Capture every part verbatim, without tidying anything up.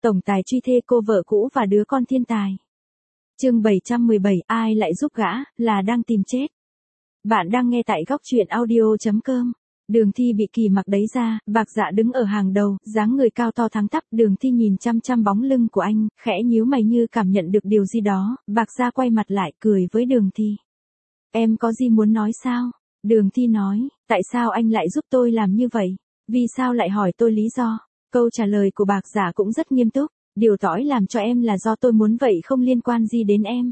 tổng tài truy thê cô vợ cũ và đứa con thiên tài. Chương bảy trăm mười bảy, ai lại giúp gã, là đang tìm chết. Bạn đang nghe tại góc truyện audio chấm com. Đường Thi bị Kỳ Mặc đẩy ra, Bạc Dạ đứng ở hàng đầu, dáng người cao to thẳng tắp. Đường Thi nhìn chăm chăm bóng lưng của anh, khẽ nhíu mày như cảm nhận được điều gì đó. Bạc Dạ quay mặt lại cười với Đường Thi. Em có gì muốn nói sao? Đường Thi nói, tại sao anh lại giúp tôi làm như vậy? Vì sao lại hỏi tôi lý do? Câu trả lời của Bạc Dạ cũng rất nghiêm túc. Điều tỏi làm cho em là do tôi muốn vậy, không liên quan gì đến em.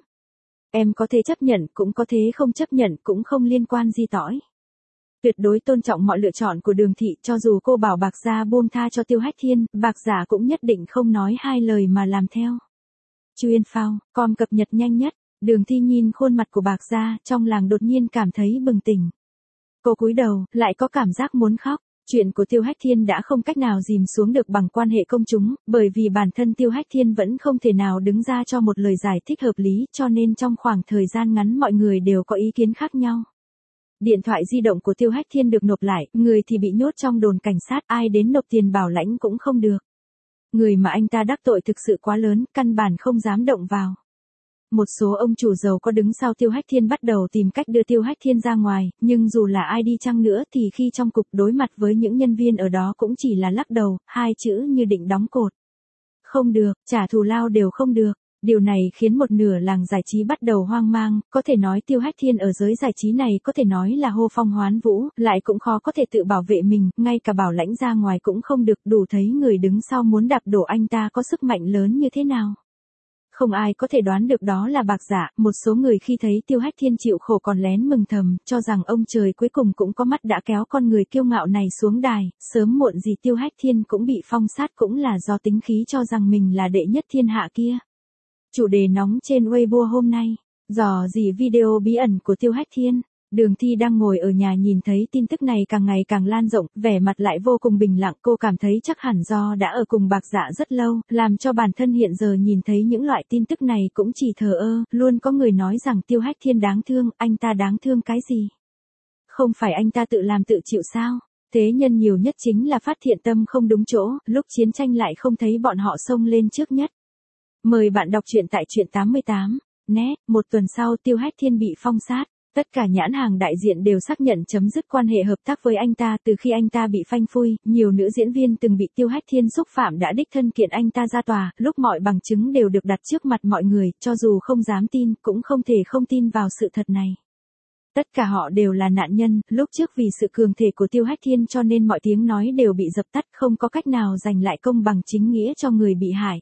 Em có thể chấp nhận, cũng có thể không chấp nhận, cũng không liên quan gì tỏi. Tuyệt đối tôn trọng mọi lựa chọn của Đường Thị, cho dù cô bảo Bạc Dạ buông tha cho Tiêu Hách Thiên, Bạc Dạ cũng nhất định không nói hai lời mà làm theo. Chuyên phao, com cập nhật nhanh nhất. Đường Thi nhìn khuôn mặt của Bạc Dạ, trong lòng đột nhiên cảm thấy bừng tỉnh. Cô cúi đầu, lại có cảm giác muốn khóc. Chuyện của Tiêu Hách Thiên đã không cách nào dìm xuống được bằng quan hệ công chúng, bởi vì bản thân Tiêu Hách Thiên vẫn không thể nào đứng ra cho một lời giải thích hợp lý, cho nên trong khoảng thời gian ngắn mọi người đều có ý kiến khác nhau. Điện thoại di động của Tiêu Hách Thiên được nộp lại, người thì bị nhốt trong đồn cảnh sát, ai đến nộp tiền bảo lãnh cũng không được. Người mà anh ta đắc tội thực sự quá lớn, căn bản không dám động vào. Một số ông chủ giàu có đứng sau Tiêu Hách Thiên bắt đầu tìm cách đưa Tiêu Hách Thiên ra ngoài, nhưng dù là ai đi chăng nữa thì khi trong cục đối mặt với những nhân viên ở đó cũng chỉ là lắc đầu, hai chữ như định đóng cột. Không được, trả thù lao đều không được. Điều này khiến một nửa làng giải trí bắt đầu hoang mang, có thể nói Tiêu Hách Thiên ở giới giải trí này có thể nói là hô phong hoán vũ, lại cũng khó có thể tự bảo vệ mình, ngay cả bảo lãnh ra ngoài cũng không được, đủ thấy người đứng sau muốn đạp đổ anh ta có sức mạnh lớn như thế nào. Không ai có thể đoán được đó là Bạc Dạ, một số người khi thấy Tiêu Hách Thiên chịu khổ còn lén mừng thầm, cho rằng ông trời cuối cùng cũng có mắt đã kéo con người kiêu ngạo này xuống đài, sớm muộn gì Tiêu Hách Thiên cũng bị phong sát, cũng là do tính khí cho rằng mình là đệ nhất thiên hạ kia. Chủ đề nóng trên Weibo hôm nay, dò dỉ video bí ẩn của Tiêu Hách Thiên. Đường Thi đang ngồi ở nhà nhìn thấy tin tức này càng ngày càng lan rộng, vẻ mặt lại vô cùng bình lặng, cô cảm thấy chắc hẳn do đã ở cùng Bạc Dạ rất lâu, làm cho bản thân hiện giờ nhìn thấy những loại tin tức này cũng chỉ thờ ơ, luôn có người nói rằng Tiêu Hách Thiên đáng thương, anh ta đáng thương cái gì? Không phải anh ta tự làm tự chịu sao? Thế nhân nhiều nhất chính là phát thiện tâm không đúng chỗ, lúc chiến tranh lại không thấy bọn họ xông lên trước nhất. Mời bạn đọc truyện tại truyện tám mươi tám, net, một tuần sau Tiêu Hách Thiên bị phong sát. Tất cả nhãn hàng đại diện đều xác nhận chấm dứt quan hệ hợp tác với anh ta. Từ khi anh ta bị phanh phui, nhiều nữ diễn viên từng bị Tiêu Hách Thiên xúc phạm đã đích thân kiện anh ta ra tòa, lúc mọi bằng chứng đều được đặt trước mặt mọi người, cho dù không dám tin, cũng không thể không tin vào sự thật này. Tất cả họ đều là nạn nhân, lúc trước vì sự cường thể của Tiêu Hách Thiên cho nên mọi tiếng nói đều bị dập tắt, không có cách nào giành lại công bằng chính nghĩa cho người bị hại.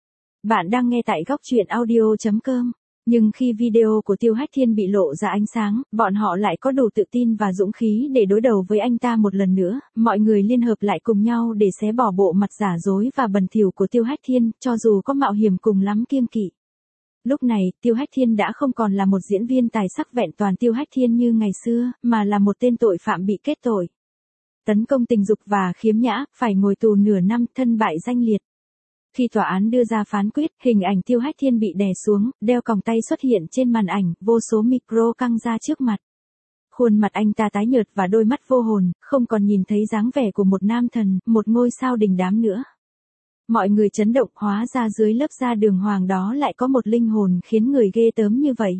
Bạn đang nghe tại góc truyện audio chấm com. Nhưng khi video của Tiêu Hách Thiên bị lộ ra ánh sáng, bọn họ lại có đủ tự tin và dũng khí để đối đầu với anh ta một lần nữa, mọi người liên hợp lại cùng nhau để xé bỏ bộ mặt giả dối và bẩn thỉu của Tiêu Hách Thiên, cho dù có mạo hiểm cùng lắm kiêng kỵ. Lúc này, Tiêu Hách Thiên đã không còn là một diễn viên tài sắc vẹn toàn Tiêu Hách Thiên như ngày xưa, mà là một tên tội phạm bị kết tội. Tấn công tình dục và khiếm nhã, phải ngồi tù nửa năm, thân bại danh liệt. Khi tòa án đưa ra phán quyết, hình ảnh Tiêu Hách Thiên bị đè xuống, đeo còng tay xuất hiện trên màn ảnh, vô số micro căng ra trước mặt. Khuôn mặt anh ta tái nhợt và đôi mắt vô hồn, không còn nhìn thấy dáng vẻ của một nam thần, một ngôi sao đình đám nữa. Mọi người chấn động, hóa ra dưới lớp da đường hoàng đó lại có một linh hồn khiến người ghê tớm như vậy.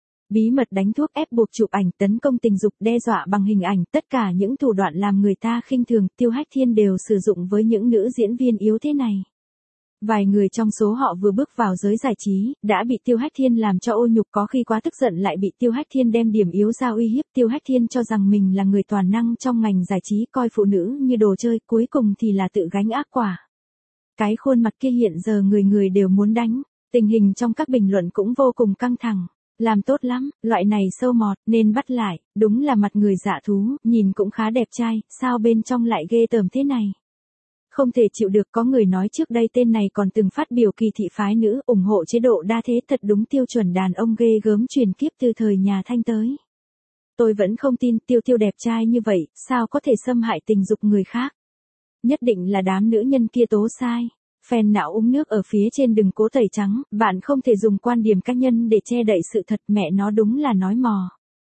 Bí mật đánh thuốc ép buộc chụp ảnh, tấn công tình dục, đe dọa bằng hình ảnh, tất cả những thủ đoạn làm người ta khinh thường, Tiêu Hách Thiên đều sử dụng với những nữ diễn viên yếu thế này. Vài người trong số họ vừa bước vào giới giải trí, đã bị Tiêu Hách Thiên làm cho ô nhục, có khi quá tức giận lại bị Tiêu Hách Thiên đem điểm yếu ra uy hiếp. Tiêu Hách Thiên cho rằng mình là người toàn năng trong ngành giải trí, coi phụ nữ như đồ chơi, cuối cùng thì là tự gánh ác quả. Cái khuôn mặt kia hiện giờ người người đều muốn đánh, tình hình trong các bình luận cũng vô cùng căng thẳng. Làm tốt lắm, loại này sâu mọt, nên bắt lại, đúng là mặt người dạ thú, nhìn cũng khá đẹp trai, sao bên trong lại ghê tởm thế này. Không thể chịu được, có người nói trước đây tên này còn từng phát biểu kỳ thị phái nữ, ủng hộ chế độ đa thế, thật đúng tiêu chuẩn đàn ông ghê gớm truyền kiếp từ thời nhà Thanh tới. Tôi vẫn không tin, Tiêu Tiêu đẹp trai như vậy, sao có thể xâm hại tình dục người khác. Nhất định là đám nữ nhân kia tố sai. Phèn não uống nước ở phía trên đừng cố tẩy trắng, bạn không thể dùng quan điểm cá nhân để che đậy sự thật, mẹ nó đúng là nói mò.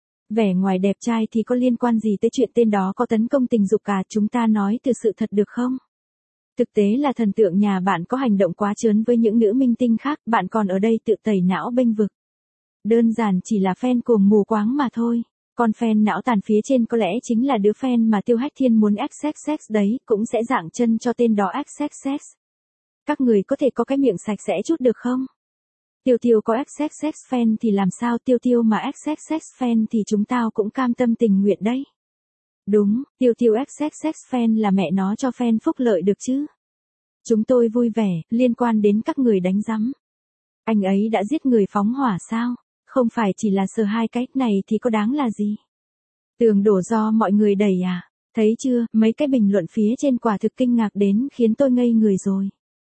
Vẻ ngoài đẹp trai thì có liên quan gì tới chuyện tên đó có tấn công tình dục cả, chúng ta nói từ sự thật được không? Thực tế là thần tượng nhà bạn có hành động quá trớn với những nữ minh tinh khác, bạn còn ở đây tự tẩy não bênh vực. Đơn giản chỉ là fan cuồng mù quáng mà thôi. Con fan não tàn phía trên có lẽ chính là đứa fan mà Tiêu Hách Thiên muốn ích xích ích đấy, cũng sẽ dạng chân cho tên đó ích xích ích. Các người có thể có cái miệng sạch sẽ chút được không? Tiêu Tiêu có ích xích ích fan thì làm sao, Tiêu Tiêu mà ích xích ích fan thì chúng tao cũng cam tâm tình nguyện đấy. Đúng, Tiêu Tiêu ích xích ích fan là mẹ nó cho fan phúc lợi được chứ. Chúng tôi vui vẻ, liên quan đến các người đánh rắm. Anh ấy đã giết người phóng hỏa sao? Không phải chỉ là sờ hai cái này thì có đáng là gì? Tường đổ do mọi người đẩy à? Thấy chưa, mấy cái bình luận phía trên quả thực kinh ngạc đến khiến tôi ngây người rồi.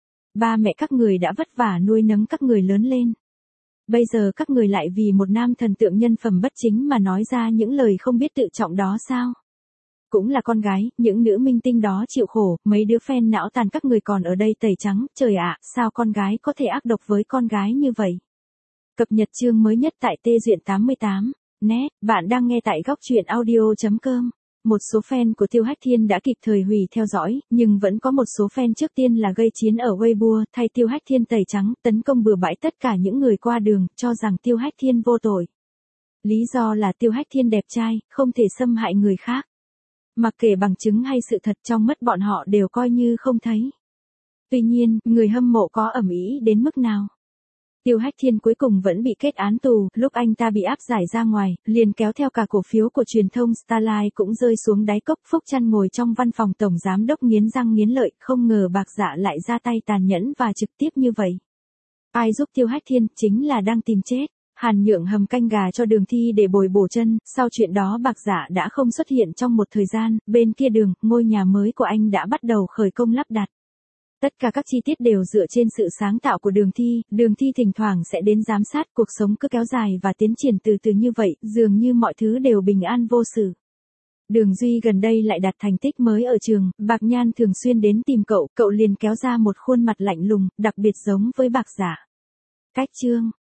Ba mẹ các người đã vất vả nuôi nấng các người lớn lên. Bây giờ các người lại vì một nam thần tượng nhân phẩm bất chính mà nói ra những lời không biết tự trọng đó sao? Cũng là con gái, những nữ minh tinh đó chịu khổ, mấy đứa fan não tàn các người còn ở đây tẩy trắng, trời ạ, sao con gái có thể ác độc với con gái như vậy? Cập nhật chương mới nhất tại Tê Duyện tám mươi tám. Net, bạn đang nghe tại góc truyện audio chấm com. Một số fan của Tiêu Hách Thiên đã kịp thời hủy theo dõi, nhưng vẫn có một số fan trước tiên là gây chiến ở Weibo, thay Tiêu Hách Thiên tẩy trắng, tấn công bừa bãi tất cả những người qua đường, cho rằng Tiêu Hách Thiên vô tội. Lý do là Tiêu Hách Thiên đẹp trai, không thể xâm hại người khác. Mặc kệ bằng chứng hay sự thật, trong mắt bọn họ đều coi như không thấy. Tuy nhiên, người hâm mộ có ầm ĩ đến mức nào? Tiêu Hách Thiên cuối cùng vẫn bị kết án tù, lúc anh ta bị áp giải ra ngoài, liền kéo theo cả cổ phiếu của truyền thông Starline cũng rơi xuống đáy cốc. Phúc Trăn ngồi trong văn phòng tổng giám đốc nghiến răng nghiến lợi, không ngờ Bạc Dạ lại ra tay tàn nhẫn và trực tiếp như vậy. Ai giúp Tiêu Hách Thiên, chính là đang tìm chết. Hàn Nhượng hầm canh gà cho Đường Thi để bồi bổ chân, sau chuyện đó Bạc Dạ đã không xuất hiện trong một thời gian, bên kia đường, ngôi nhà mới của anh đã bắt đầu khởi công lắp đặt. Tất cả các chi tiết đều dựa trên sự sáng tạo của Đường Thi, Đường Thi thỉnh thoảng sẽ đến giám sát, cuộc sống cứ kéo dài và tiến triển từ từ như vậy, dường như mọi thứ đều bình an vô sự. Đường Duy gần đây lại đạt thành tích mới ở trường, Bạc Nhan thường xuyên đến tìm cậu, cậu liền kéo ra một khuôn mặt lạnh lùng, đặc biệt giống với Bạc Dạ. Cách chương